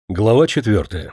Глава 4.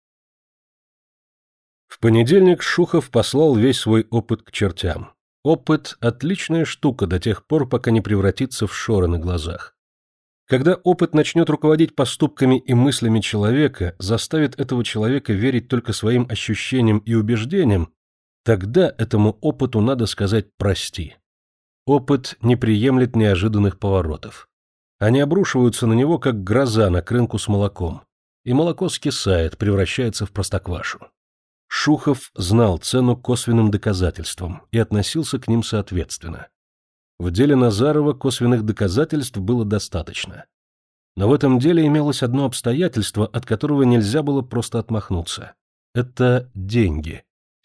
В понедельник Шухов послал весь свой опыт к чертям. Опыт – отличная штука до тех пор, пока не превратится в шоры на глазах. Когда опыт начнет руководить поступками и мыслями человека, заставит этого человека верить только своим ощущениям и убеждениям, тогда этому опыту надо сказать «прости». Опыт не приемлет неожиданных поворотов. Они обрушиваются на него, как гроза на крынку с молоком. И молоко скисает, превращается в простоквашу. Шухов знал цену косвенным доказательствам и относился к ним соответственно. В деле Назарова косвенных доказательств было достаточно. Но в этом деле имелось одно обстоятельство, от которого нельзя было просто отмахнуться. Это деньги.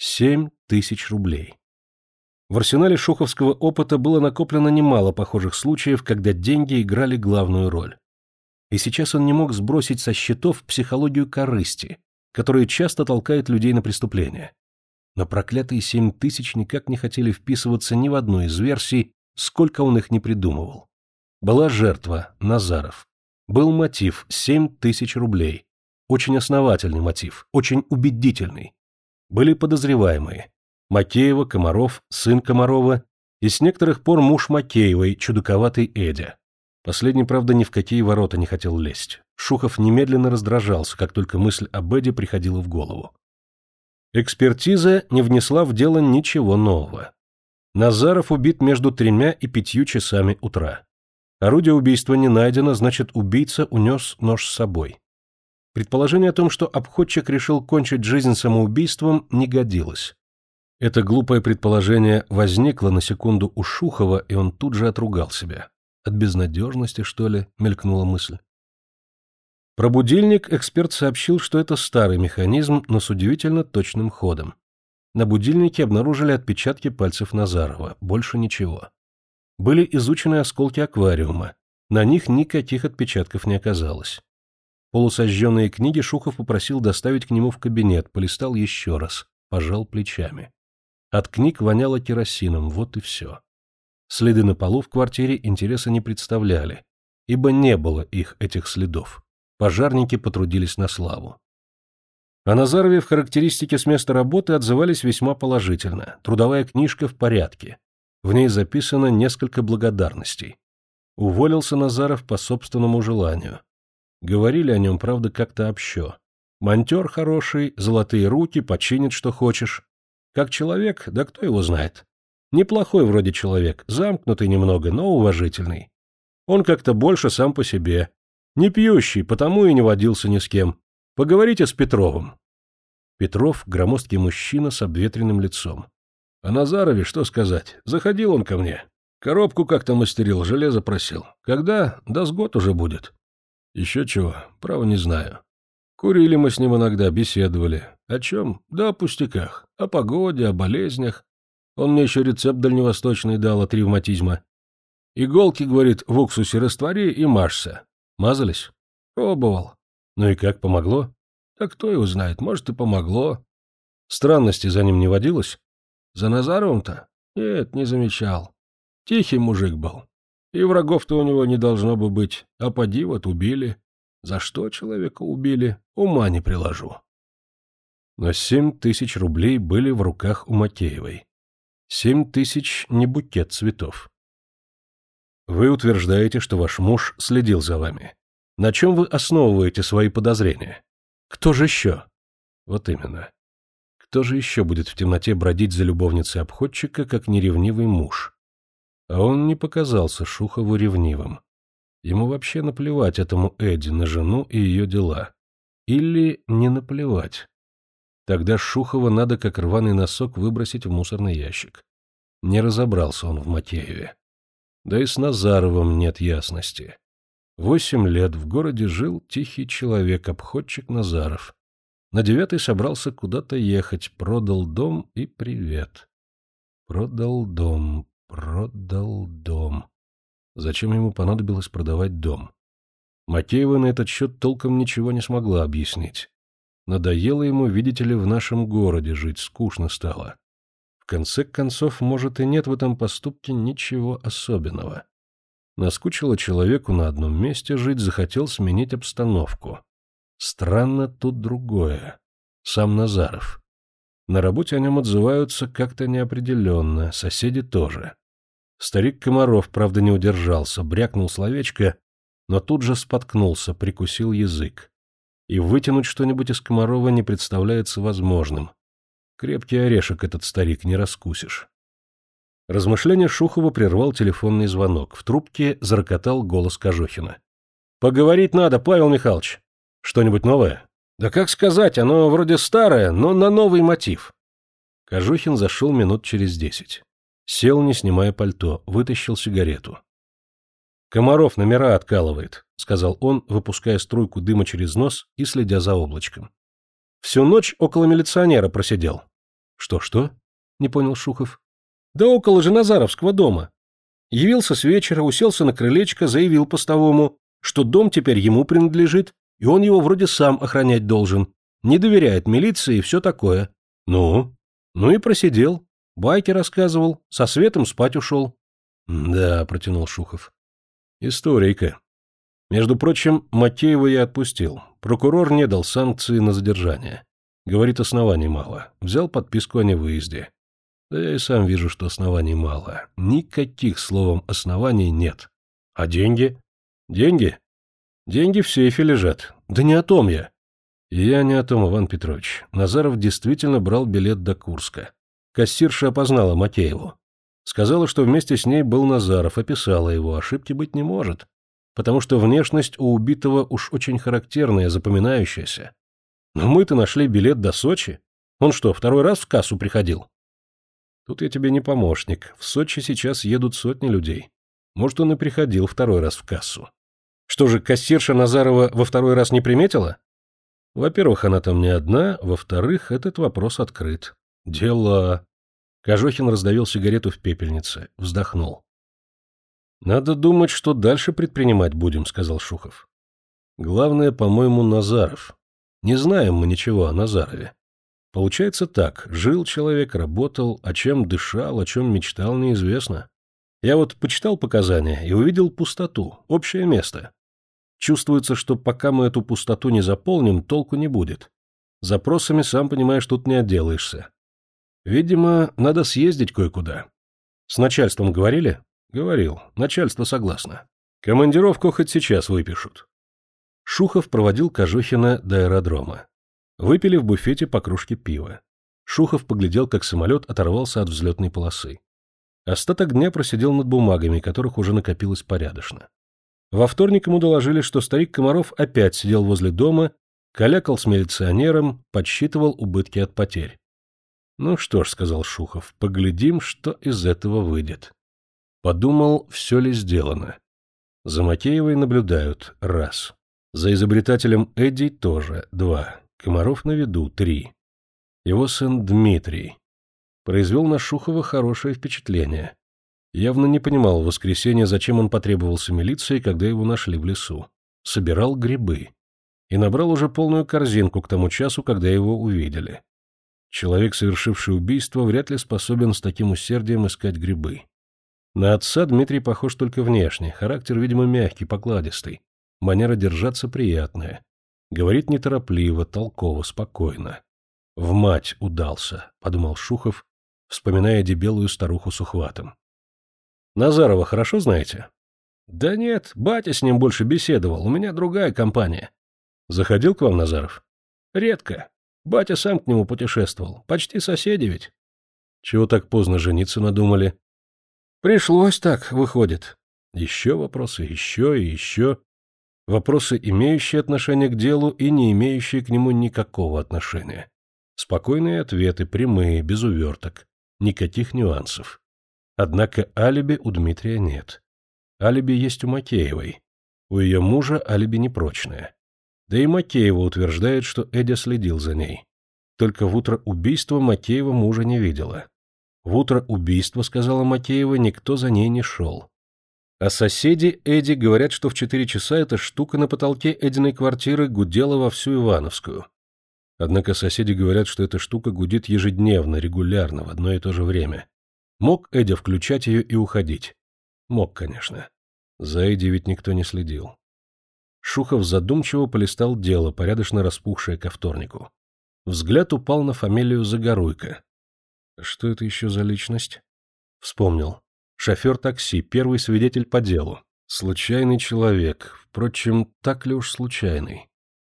7000 рублей. В арсенале шуховского опыта было накоплено немало похожих случаев, когда деньги играли главную роль. И сейчас он не мог сбросить со счетов психологию корысти, которая часто толкает людей на преступления. Но проклятые 7000 никак не хотели вписываться ни в одну из версий, сколько он их не придумывал. Была жертва, Назаров. Был мотив 7000 рублей. Очень основательный мотив, очень убедительный. Были подозреваемые. Макеева, Комаров, сын Комарова и с некоторых пор муж Макеевой, чудаковатый Эдя. Последний, правда, ни в какие ворота не хотел лезть. Шухов немедленно раздражался, как только мысль об Эде приходила в голову. Экспертиза не внесла в дело ничего нового. Назаров убит между 3 и 5 часами утра. Орудие убийства не найдено, значит, убийца унес нож с собой. Предположение о том, что обходчик решил кончить жизнь самоубийством, не годилось. Это глупое предположение возникло на секунду у Шухова, и он тут же отругал себя. От безнадежности, что ли, мелькнула мысль. Про будильник эксперт сообщил, что это старый механизм, но с удивительно точным ходом. На будильнике обнаружили отпечатки пальцев Назарова, больше ничего. Были изучены осколки аквариума, на них никаких отпечатков не оказалось. Полусожженные книги Шухов попросил доставить к нему в кабинет, полистал еще раз, пожал плечами. От книг воняло керосином, вот и все. Следы на полу в квартире интереса не представляли, ибо не было их, этих следов. Пожарники потрудились на славу. О Назарове в характеристике с места работы отзывались весьма положительно. Трудовая книжка в порядке. В ней записано несколько благодарностей. Уволился Назаров по собственному желанию. Говорили о нем, правда, как-то общо. Монтер хороший, золотые руки, починит, что хочешь. Как человек, да кто его знает. Неплохой вроде человек, замкнутый немного, но уважительный. Он как-то больше сам по себе. Не пьющий, потому и не водился ни с кем. Поговорите с Петровым. Петров — громоздкий мужчина с обветренным лицом. О Назарове что сказать? Заходил он ко мне. Коробку как-то мастерил, железо просил. Когда? Да с год уже будет. Еще чего, право не знаю. Курили мы с ним иногда, беседовали. О чем? Да о пустяках. О погоде, о болезнях. Он мне еще рецепт дальневосточный дал от ревматизма. Иголки, говорит, в уксусе раствори и мажься. Мазались? Пробовал. Ну и как, помогло? Да кто его знает, может и помогло. Странности за ним не водилось? За Назаровым-то? Нет, не замечал. Тихий мужик был. И врагов-то у него не должно бы быть. А поди вот убили. За что человека убили, ума не приложу. Но 7000 рублей были в руках у Макеевой. 7000 не букет цветов. Вы утверждаете, что ваш муж следил за вами. На чем вы основываете свои подозрения? Кто же еще? Вот именно. Кто же еще будет в темноте бродить за любовницей обходчика, как неревнивый муж? А он не показался Шухову ревнивым. Ему вообще наплевать этому Эдди на жену и ее дела. Или не наплевать. Тогда Шухова надо как рваный носок выбросить в мусорный ящик. Не разобрался он в Макееве. Да и с Назаровым нет ясности. 8 лет в городе жил тихий человек, обходчик Назаров. На 9-й собрался куда-то ехать, продал дом и привет. Продал дом. Зачем ему понадобилось продавать дом? Макеева на этот счет толком ничего не смогла объяснить. Надоело ему, видите ли, в нашем городе жить, скучно стало. В конце концов, может, и нет в этом поступке ничего особенного. Наскучило человеку на одном месте жить, захотел сменить обстановку. Странно тут другое. Сам Назаров. На работе о нем отзываются как-то неопределенно, соседи тоже. Старик Комаров, правда, не удержался, брякнул словечко, но тут же споткнулся, прикусил язык. И вытянуть что-нибудь из Комарова не представляется возможным. Крепкий орешек этот старик, не раскусишь. Размышление Шухова прервал телефонный звонок. В трубке зарокотал голос Кожухина. — Поговорить надо, Павел Михайлович. — Что-нибудь новое? — Да как сказать, оно вроде старое, но на новый мотив. Кожухин зашел минут через 10. Сел, не снимая пальто, вытащил сигарету. — Комаров номера откалывает, — сказал он, выпуская струйку дыма через нос и следя за облачком. — Всю ночь около милиционера просидел. — Что-что? — не понял Шухов. — Да около же Назаровского дома. Явился с вечера, уселся на крылечко, заявил постовому, что дом теперь ему принадлежит, и он его вроде сам охранять должен. Не доверяет милиции и все такое. Ну? Ну и просидел. Байки рассказывал, со Светом спать ушел. — Да, — протянул Шухов. — Историйка. Между прочим, Макеева я отпустил. Прокурор не дал санкции на задержание. Говорит, оснований мало. Взял подписку о невыезде. Да я и сам вижу, что оснований мало. Никаких, словом, оснований нет. А деньги? Деньги? Деньги в сейфе лежат. Да не о том я. Я не о том, Иван Петрович. Назаров действительно брал билет до Курска. Кассирша опознала Макееву. Сказала, что вместе с ней был Назаров, описала его. Ошибки быть не может. Потому что внешность у убитого уж очень характерная, запоминающаяся. Но мы-то нашли билет до Сочи. Он что, второй раз в кассу приходил? Тут я тебе не помощник. В Сочи сейчас едут сотни людей. Может, он и приходил второй раз в кассу. Что же, кассирша Назарова во второй раз не приметила? Во-первых, она там не одна. Во-вторых, этот вопрос открыт. Дела... Кожухин раздавил сигарету в пепельнице. Вздохнул. «Надо думать, что дальше предпринимать будем», — сказал Шухов. «Главное, по-моему, Назаров. Не знаем мы ничего о Назарове. Получается так, жил человек, работал, о чем дышал, о чем мечтал, неизвестно. Я вот почитал показания и увидел пустоту, общее место. Чувствуется, что пока мы эту пустоту не заполним, толку не будет. Запросами, сам понимаешь, тут не отделаешься. Видимо, надо съездить кое-куда. С начальством говорили? Говорил. Начальство согласно. Командировку хоть сейчас выпишут. Шухов проводил Кожухина до аэродрома. Выпили в буфете по кружке пива. Шухов поглядел, как самолет оторвался от взлетной полосы. Остаток дня просидел над бумагами, которых уже накопилось порядочно. Во вторник ему доложили, что старик Комаров опять сидел возле дома, калякал с милиционером, подсчитывал убытки от потерь. «Ну что ж», — сказал Шухов, — «поглядим, что из этого выйдет». Подумал, все ли сделано. За Макеевой наблюдают — раз. За изобретателем Эдди тоже — два. Комаров на виду — 3. Его сын Дмитрий. Произвел на Шухова хорошее впечатление. Явно не понимал в воскресенье, зачем он потребовался милиции, когда его нашли в лесу. Собирал грибы. И набрал уже полную корзинку к тому часу, когда его увидели. Человек, совершивший убийство, вряд ли способен с таким усердием искать грибы. На отца Дмитрий похож только внешне, характер, видимо, мягкий, покладистый. Манера держаться приятная. Говорит неторопливо, толково, спокойно. «В мать удался», — подумал Шухов, вспоминая дебелую старуху с ухватом. «Назарова хорошо знаете?» «Да нет, батя с ним больше беседовал, у меня другая компания». «Заходил к вам Назаров?» «Редко. Батя сам к нему путешествовал. Почти соседи ведь». «Чего так поздно жениться надумали?» «Пришлось так, выходит». Еще вопросы, еще и еще. Вопросы, имеющие отношение к делу и не имеющие к нему никакого отношения. Спокойные ответы, прямые, без уверток. Никаких нюансов. Однако алиби у Дмитрия нет. Алиби есть у Макеевой. У ее мужа алиби непрочное. Да и Макеева утверждает, что Эдя следил за ней. Только в утро убийства Макеева мужа не видела. В утро убийства, сказала Макеева, никто за ней не шел. А соседи Эди говорят, что в 4 часа эта штука на потолке Эдиной квартиры гудела во всю Ивановскую. Однако соседи говорят, что эта штука гудит ежедневно, регулярно, в одно и то же время. Мог Эдя включать ее и уходить? Мог, конечно. За Эдди ведь никто не следил. Шухов задумчиво полистал дело, порядочно распухшее ко вторнику. Взгляд упал на фамилию Загоруйко. Что это еще за личность? Вспомнил. Шофер такси, первый свидетель по делу. Случайный человек. Впрочем, так ли уж случайный?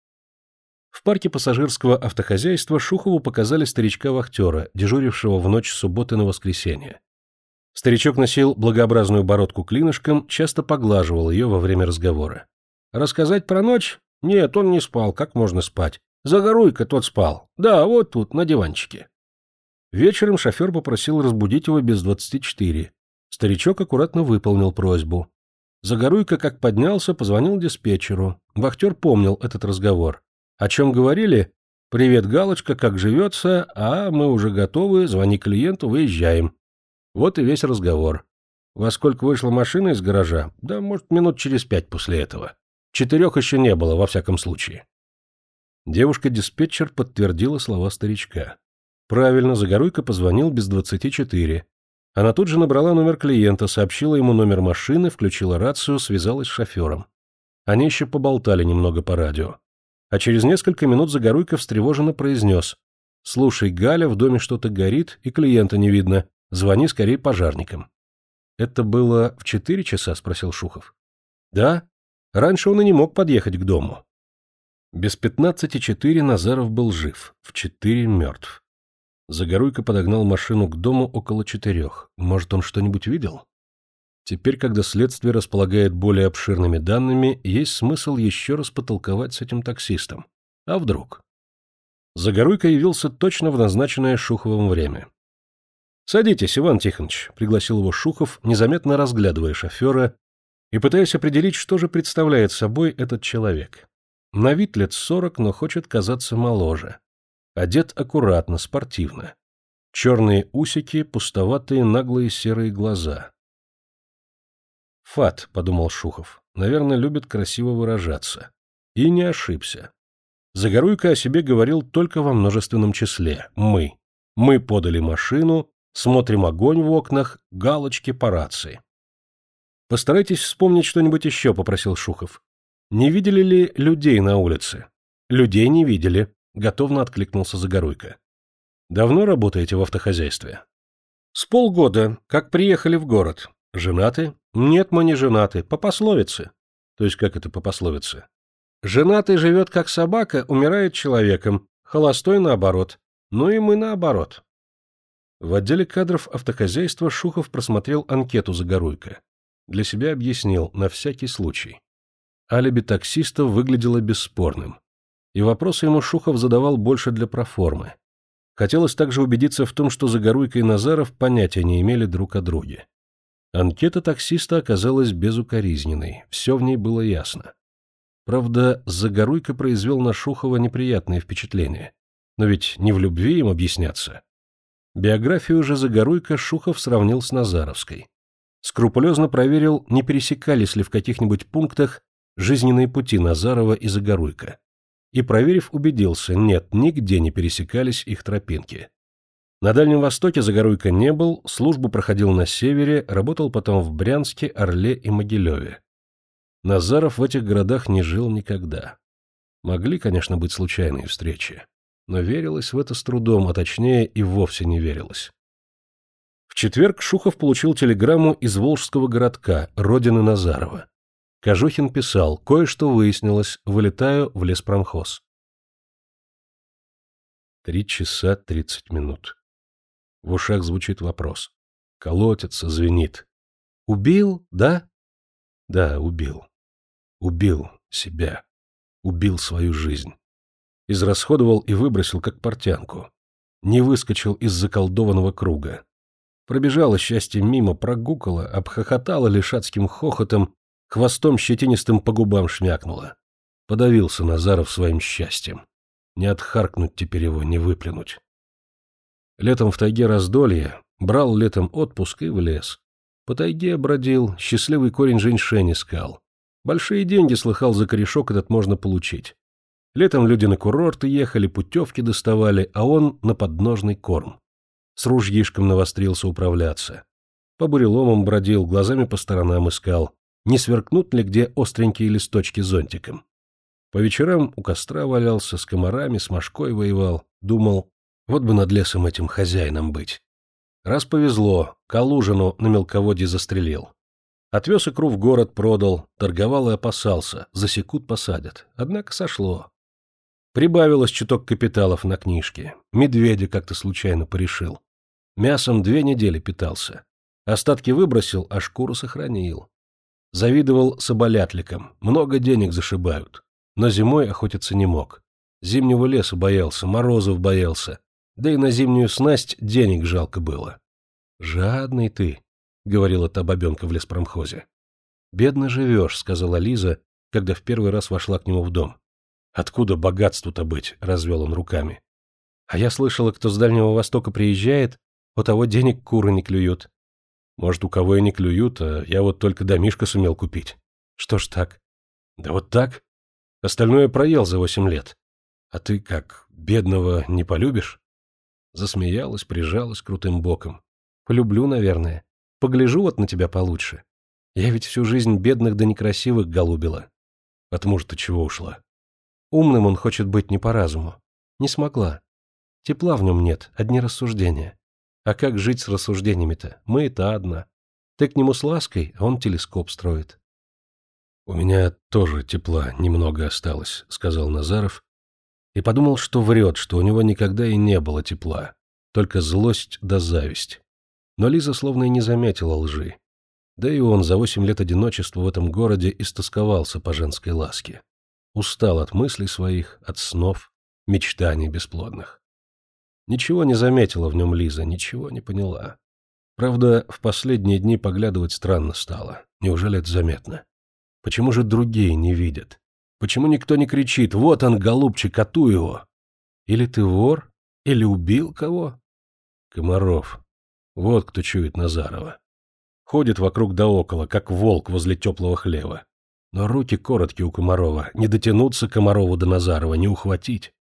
В парке пассажирского автохозяйства Шухову показали старичка-вахтера, дежурившего в ночь с субботы на воскресенье. Старичок носил благообразную бородку клинышком, часто поглаживал ее во время разговора. «Рассказать про ночь? Нет, он не спал, как можно спать? Загоруйко тот спал. Да, вот тут, на диванчике». Вечером шофер попросил разбудить его без 24. Старичок аккуратно выполнил просьбу. Загоруйко, как поднялся, позвонил диспетчеру. Вахтер помнил этот разговор. О чем говорили? «Привет, Галочка, как живется? А, мы уже готовы, звони клиенту, выезжаем». Вот и весь разговор. Во сколько вышла машина из гаража? Да, может, минут через 5 после этого. 4 еще не было, во всяком случае. Девушка-диспетчер подтвердила слова старичка. Правильно, Загоруйко позвонил без 24. Она тут же набрала номер клиента, сообщила ему номер машины, включила рацию, связалась с шофером. Они еще поболтали немного по радио. А через несколько минут Загоруйко встревоженно произнес: «Слушай, Галя, в доме что-то горит, и клиента не видно. Звони скорее пожарникам». «Это было в 4 часа?» — спросил Шухов. «Да. Раньше он и не мог подъехать к дому». Без 15:04 Назаров был жив, в 4 мертв. Загоруйко подогнал машину к дому около 4. Может, он что-нибудь видел? Теперь, когда следствие располагает более обширными данными, есть смысл еще раз потолковать с этим таксистом. А вдруг? Загоруйко явился точно в назначенное Шуховым время. «Садитесь, Иван Тихонович», — пригласил его Шухов, незаметно разглядывая шофера и пытаясь определить, что же представляет собой этот человек. На вид лет 40, но хочет казаться моложе. Одет аккуратно, спортивно. Черные усики, пустоватые наглые серые глаза. «Фат», — подумал Шухов, — «наверное, любит красиво выражаться». И не ошибся. Загоруйко о себе говорил только во множественном числе. «Мы». «Мы подали машину», «смотрим огонь в окнах», «галочки по рации». «Постарайтесь вспомнить что-нибудь еще», — попросил Шухов. «Не видели ли людей на улице?» «Людей не видели», — готовно откликнулся Загоруйко. «Давно работаете в автохозяйстве?» «С полгода, как приехали в город. Женаты?» «Нет, мы не женаты, по пословице». «То есть как это по пословице?» «Женатый живет как собака, умирает человеком, холостой наоборот. Ну и мы наоборот». В отделе кадров автохозяйства Шухов просмотрел анкету Загоруйко. Для себя объяснил, на всякий случай. Алиби таксиста выглядело бесспорным. И вопросы ему Шухов задавал больше для проформы. Хотелось также убедиться в том, что Загоруйко и Назаров понятия не имели друг о друге. Анкета таксиста оказалась безукоризненной, все в ней было ясно. Правда, Загоруйко произвел на Шухова неприятное впечатление. Но ведь не в любви им объясняться. Биографию же Загоруйко Шухов сравнил с Назаровской. Скрупулезно проверил, не пересекались ли в каких-нибудь пунктах жизненные пути Назарова и Загоруйко. И, проверив, убедился, нет, нигде не пересекались их тропинки. На Дальнем Востоке Загоруйко не был, службу проходил на севере, работал потом в Брянске, Орле и Могилеве. Назаров в этих городах не жил никогда. Могли, конечно, быть случайные встречи, но верилось в это с трудом, а точнее и вовсе не верилось. В четверг Шухов получил телеграмму из Волжского городка, родины Назарова. Кожухин писал: «Кое-что выяснилось, вылетаю в леспромхоз». 3 часа 30 минут. В ушах звучит вопрос. Колотится, звенит. «Убил, да?» «Да, убил. Убил себя. Убил свою жизнь. Израсходовал и выбросил, как портянку. Не выскочил из заколдованного круга. Пробежало счастье мимо, прогукало, обхохотало лишацким хохотом, хвостом щетинистым по губам шмякнуло. Подавился Назаров своим счастьем. Не отхаркнуть теперь его, не выплюнуть. Летом в тайге раздолье, брал летом отпуск и в лес. По тайге бродил, счастливый корень женьшень искал. Большие деньги, слыхал, за корешок этот можно получить. Летом люди на курорты ехали, путевки доставали, а он на подножный корм. С ружьишком навострился управляться. По буреломам бродил, глазами по сторонам искал. Не сверкнут ли где остренькие листочки зонтиком? По вечерам у костра валялся, с комарами, с мошкой воевал. Думал, вот бы над лесом этим хозяином быть. Раз повезло, Калужину на мелководье застрелил. Отвез икру в город, продал, торговал и опасался, засекут, посадят. Однако сошло. Прибавилось чуток капиталов на книжке. Медведя как-то случайно порешил. Мясом 2 недели питался. Остатки выбросил, а шкуру сохранил. Завидовал соболятликам. Много денег зашибают. Но зимой охотиться не мог. Зимнего леса боялся, морозов боялся. Да и на зимнюю снасть денег жалко было. «Жадный ты», — говорила та бабенка в леспромхозе. «Бедно живешь», — сказала Лиза, когда в первый раз вошла к нему в дом. «Откуда богатству-то быть?» — развел он руками. «А я слышала, кто с Дальнего Востока приезжает, у того денег куры не клюют». «Может, у кого и не клюют, а я вот только домишко сумел купить». «Что ж так?» «Да вот так. Остальное проел за 8 лет. А ты как, бедного не полюбишь?» Засмеялась, прижалась крутым боком. «Полюблю, наверное. Погляжу вот на тебя получше. Я ведь всю жизнь бедных да некрасивых голубила». «От мужа-то чего ушла?» «Умным он хочет быть не по разуму. Не смогла. Тепла в нем нет, одни рассуждения. А как жить с рассуждениями-то? Мы-то одна. Ты к нему с лаской, а он телескоп строит». «У меня тоже тепла немного осталось», — сказал Назаров, и подумал, что врет, что у него никогда и не было тепла, только злость да зависть. Но Лиза словно и не заметила лжи. Да и он за 8 лет одиночества в этом городе истосковался по женской ласке. Устал от мыслей своих, от снов, мечтаний бесплодных. Ничего не заметила в нем Лиза, ничего не поняла. Правда, в последние дни поглядывать странно стало. Неужели это заметно? Почему же другие не видят? Почему никто не кричит: «Вот он, голубчик, кату его»? Или ты вор? Или убил кого? Комаров. Вот кто чует Назарова. Ходит вокруг да около, как волк возле теплого хлева. Но руки короткие у Комарова, не дотянуться Комарову до Назарова, не ухватить.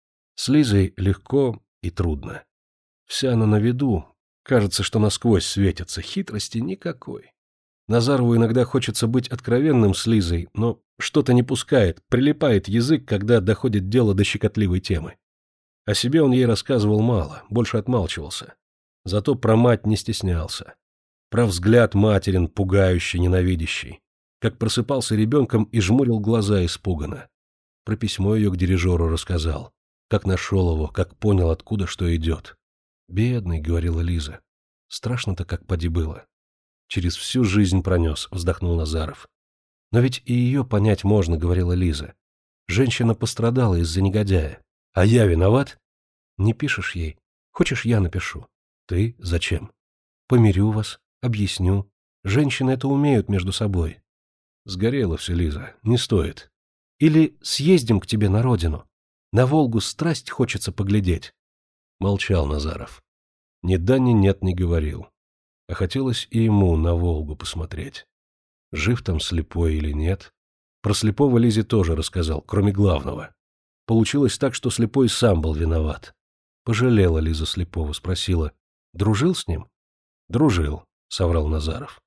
С Лизой легко и трудно. Вся она на виду, кажется, что насквозь светится, хитрости никакой. Назарову иногда хочется быть откровенным с Лизой, но что-то не пускает, прилипает язык, когда доходит дело до щекотливой темы. О себе он ей рассказывал мало, больше отмалчивался. Зато про мать не стеснялся. Про взгляд материн, пугающий, ненавидящий. Как просыпался ребенком и жмурил глаза испуганно. Про письмо ее к дирижеру рассказал. Как нашел его, как понял, откуда что идет. «Бедный», — говорила Лиза. «Страшно-то как поди было». «Через всю жизнь пронес», — вздохнул Назаров. «Но ведь и ее понять можно», — говорила Лиза. «Женщина пострадала из-за негодяя. А я виноват?» «Не пишешь ей. Хочешь, я напишу?» «Ты? Зачем?» «Помирю вас, объясню. Женщины это умеют между собой». «Сгорело все, Лиза. Не стоит». «Или съездим к тебе на родину. На Волгу страсть хочется поглядеть». Молчал Назаров. Ни да, ни нет не говорил. А хотелось и ему на Волгу посмотреть. Жив там слепой или нет? Про слепого Лизе тоже рассказал, кроме главного. Получилось так, что слепой сам был виноват. Пожалела Лиза слепого, спросила: «Дружил с ним?» «Дружил», — соврал Назаров.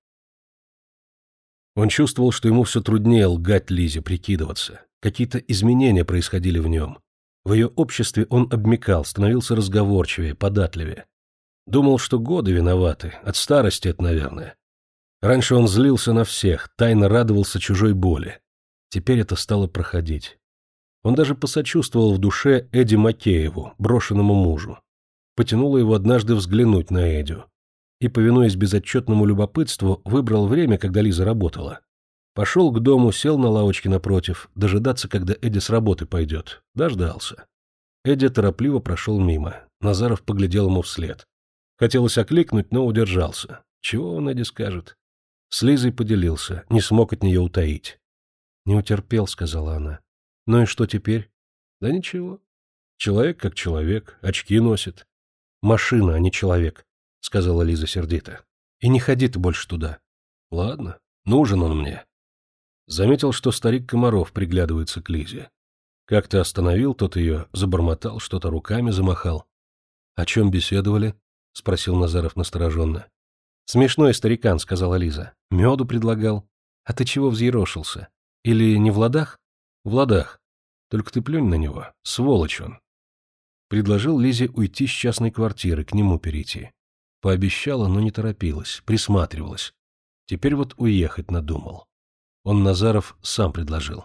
Он чувствовал, что ему все труднее лгать Лизе, прикидываться. Какие-то изменения происходили в нем. В ее обществе он обмякал, становился разговорчивее, податливее. Думал, что годы виноваты, от старости это, наверное. Раньше он злился на всех, тайно радовался чужой боли. Теперь это стало проходить. Он даже посочувствовал в душе Эдди Макееву, брошенному мужу. Потянуло его однажды взглянуть на Эдю. И, повинуясь безотчетному любопытству, выбрал время, когда Лиза работала. Пошел к дому, сел на лавочке напротив, дожидаться, когда Эдди с работы пойдет. Дождался. Эдди торопливо прошел мимо. Назаров поглядел ему вслед. Хотелось окликнуть, но удержался. Чего он Эдди скажет? С Лизой поделился, не смог от нее утаить. «Не утерпел», — сказала она. «Ну и что теперь?» «Да ничего. Человек как человек, очки носит». «Машина, а не человек», — сказала Лиза сердито. «И не ходи ты больше туда». «Ладно, нужен он мне». Заметил, что старик Комаров приглядывается к Лизе. Как-то остановил тот ее, забормотал, что-то руками замахал. «О чем беседовали?» — спросил Назаров настороженно. «Смешной старикан», — сказала Лиза. «Меду предлагал. А ты чего взъерошился? Или не в ладах? В ладах. Только ты плюнь на него, сволочь он. Предложил Лизе уйти с частной квартиры, к нему перейти. Пообещала, но не торопилась, присматривалась. Теперь вот уехать надумал. Он, Назаров, сам предложил.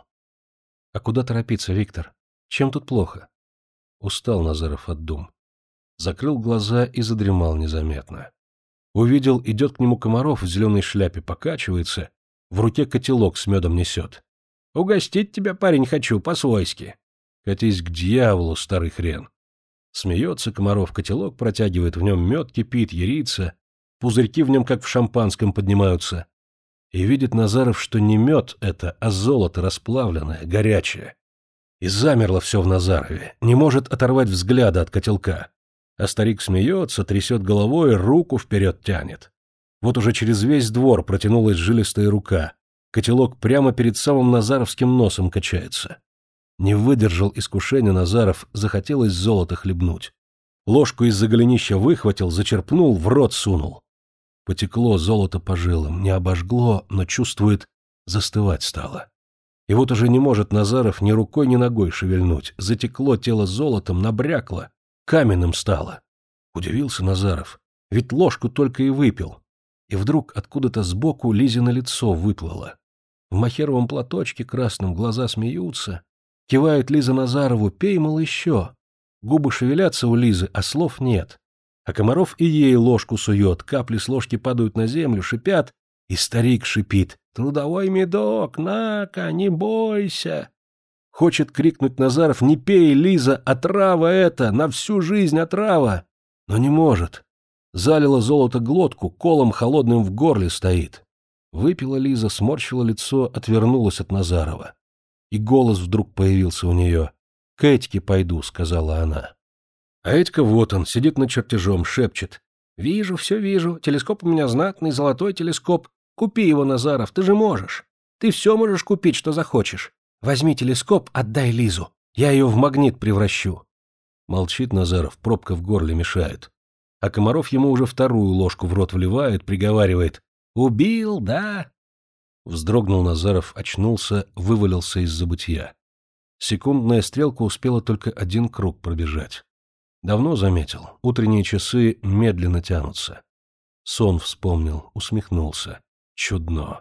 А куда торопиться, Виктор? Чем тут плохо? Устал Назаров от дум. Закрыл глаза и задремал незаметно. Увидел, идет к нему Комаров в зеленой шляпе, покачивается, в руке котелок с медом несет. «Угостить тебя, парень, хочу, по-свойски». «Катись к дьяволу, старый хрен». Смеется Комаров, котелок протягивает, в нем мед кипит, ярится, пузырьки в нем, как в шампанском, поднимаются. И видит Назаров, что не мед это, а золото расплавленное, горячее. И замерло все в Назарове, не может оторвать взгляда от котелка. А старик смеется, трясет головой, руку вперед тянет. Вот уже через весь двор протянулась жилистая рука. Котелок прямо перед самым назаровским носом качается. Не выдержал искушения Назаров, захотелось золото хлебнуть. Ложку из-за голенища выхватил, зачерпнул, в рот сунул. Потекло золото по жилам, не обожгло, но чувствует, застывать стало. И вот уже не может Назаров ни рукой, ни ногой шевельнуть. Затекло тело золотом, набрякло, каменным стало. Удивился Назаров, ведь ложку только и выпил. И вдруг откуда-то сбоку Лизино лицо выплыло. В махеровом платочке красном глаза смеются. Кивает Лиза Назарову: «Пей, мол, еще». Губы шевелятся у Лизы, а слов нет. А Комаров и ей ложку сует, капли с ложки падают на землю, шипят, и старик шипит: «Трудовой медок, на-ка, не бойся». Хочет крикнуть Назаров: «Не пей, Лиза, отрава это, на всю жизнь отрава!» Но не может. Залило золото глотку, колом холодным в горле стоит. Выпила Лиза, сморщила лицо, отвернулась от Назарова. И голос вдруг появился у нее. «К Этьке пойду», — сказала она. А Этька вот он, сидит над чертежом, шепчет: «Вижу, все вижу, телескоп у меня знатный, золотой телескоп. Купи его, Назаров, ты же можешь. Ты все можешь купить, что захочешь. Возьми телескоп, отдай Лизу, я ее в магнит превращу». Молчит Назаров, пробка в горле мешает. А Комаров ему уже вторую ложку в рот вливает, приговаривает: «Убил, да?» Вздрогнул Назаров, очнулся, вывалился из забытья. Секундная стрелка успела только один круг пробежать. Давно заметил, утренние часы медленно тянутся. Сон вспомнил, усмехнулся. Чудно.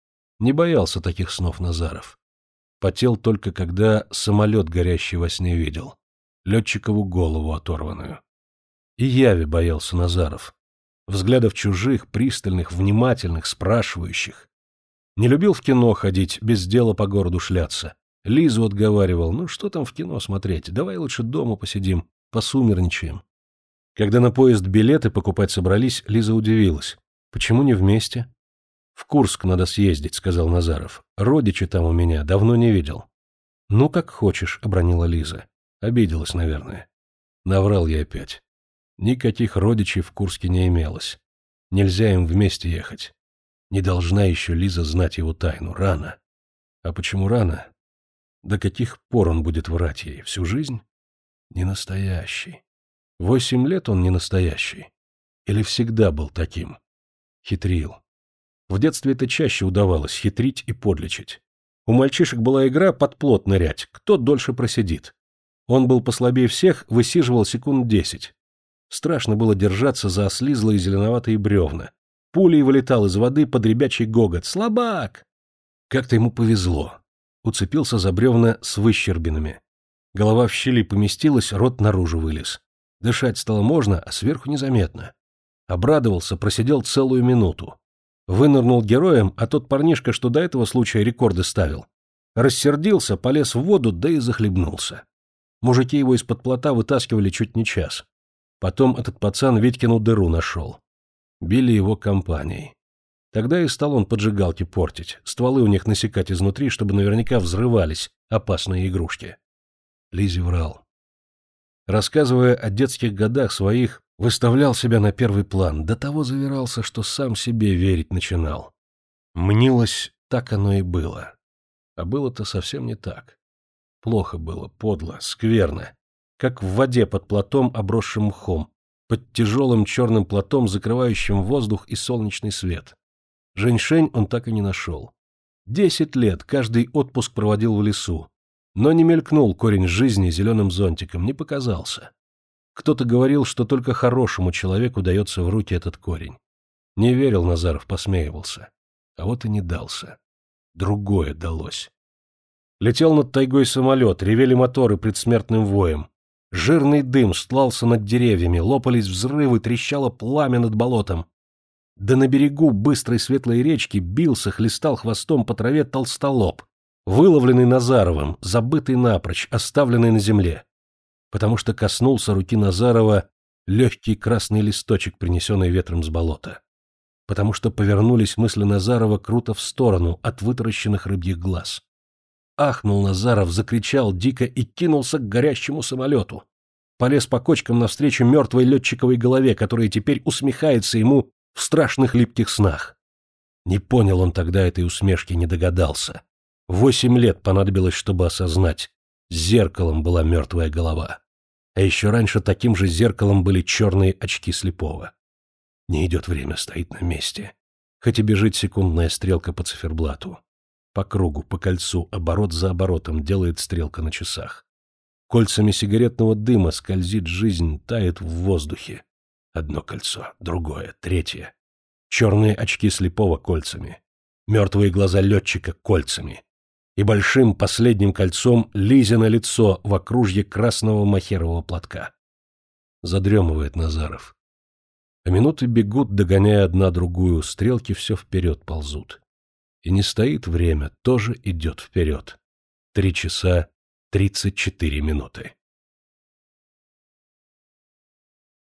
Не боялся таких снов Назаров. Потел только, когда самолет горящий во сне видел. Летчикову голову оторванную. И яви боялся Назаров. Взглядов чужих, пристальных, внимательных, спрашивающих. Не любил в кино ходить, без дела по городу шляться. Лизу отговаривал: «Ну что там в кино смотреть, давай лучше дома посидим, посумерничаем». Когда на поезд билеты покупать собрались, Лиза удивилась: «Почему не вместе?» «В Курск надо съездить», — сказал Назаров. «Родичи там у меня, давно не видел». «Ну, как хочешь», — обронила Лиза. Обиделась, наверное. Наврал я опять. Никаких родичей в Курске не имелось. Нельзя им вместе ехать. Не должна еще Лиза знать его тайну. Рано. А почему рано? До каких пор он будет врать ей? Всю жизнь? Не настоящий. 8 лет он не настоящий. Или всегда был таким? Хитрил. В детстве это чаще удавалось — хитрить и подлечить. У мальчишек была игра под плот нырять, кто дольше просидит. Он был послабее всех, высиживал секунд 10. Страшно было держаться за ослизлые зеленоватые бревна. Пулей вылетал из воды под ребячий гогот: «Слабак!» Как-то ему повезло. Уцепился за бревна с выщербинами. Голова в щели поместилась, рот наружу вылез. Дышать стало можно, а сверху незаметно. Обрадовался, просидел целую минуту. Вынырнул героем, а тот парнишка, что до этого случая рекорды ставил. Рассердился, полез в воду, да и захлебнулся. Мужики его из-под плота вытаскивали чуть не час. Потом этот пацан Витькину дыру нашел. Били его компанией. Тогда и стал он поджигалки портить, стволы у них насекать изнутри, чтобы наверняка взрывались опасные игрушки. Лизе врал. Рассказывая о детских годах своих, выставлял себя на первый план, до того завирался, что сам себе верить начинал. Мнилось, так оно и было. А было-то совсем не так. Плохо было, подло, скверно. Как в воде под плотом, обросшим мхом, под тяжелым черным плотом, закрывающим воздух и солнечный свет. Женьшень он так и не нашел. 10 лет каждый отпуск проводил в лесу, но не мелькнул корень жизни зеленым зонтиком, не показался. Кто-то говорил, что только хорошему человеку дается в руки этот корень. Не верил Назаров, посмеивался. А вот и не дался. Другое далось. Летел над тайгой самолет, ревели моторы предсмертным воем. Жирный дым стлался над деревьями, лопались взрывы, трещало пламя над болотом. Да на берегу быстрой светлой речки бился, хлестал хвостом по траве толстолоб, выловленный Назаровым, забытый напрочь, оставленный на земле. Потому что коснулся руки Назарова легкий красный листочек, принесенный ветром с болота. Потому что повернулись мысли Назарова круто в сторону от вытаращенных рыбьих глаз. Ахнул Назаров, закричал дико и кинулся к горящему самолету. Полез по кочкам навстречу мертвой летчиковой голове, которая теперь усмехается ему в страшных липких снах. Не понял он тогда этой усмешки, не догадался. 8 лет понадобилось, чтобы осознать. Зеркалом была мертвая голова. А еще раньше таким же зеркалом были черные очки слепого. Не идет время, стоит на месте. Хоть и бежит секундная стрелка по циферблату. По кругу, по кольцу, оборот за оборотом делает стрелка на часах. Кольцами сигаретного дыма скользит жизнь, тает в воздухе. Одно кольцо, другое, третье. Черные очки слепого кольцами. Мертвые глаза летчика кольцами. И большим последним кольцом Лизино лицо в окружье красного махерового платка. Задремывает Назаров. А минуты бегут, догоняя одна другую, стрелки все вперед ползут. И не стоит время, тоже идет вперед. 3 часа 34 минуты.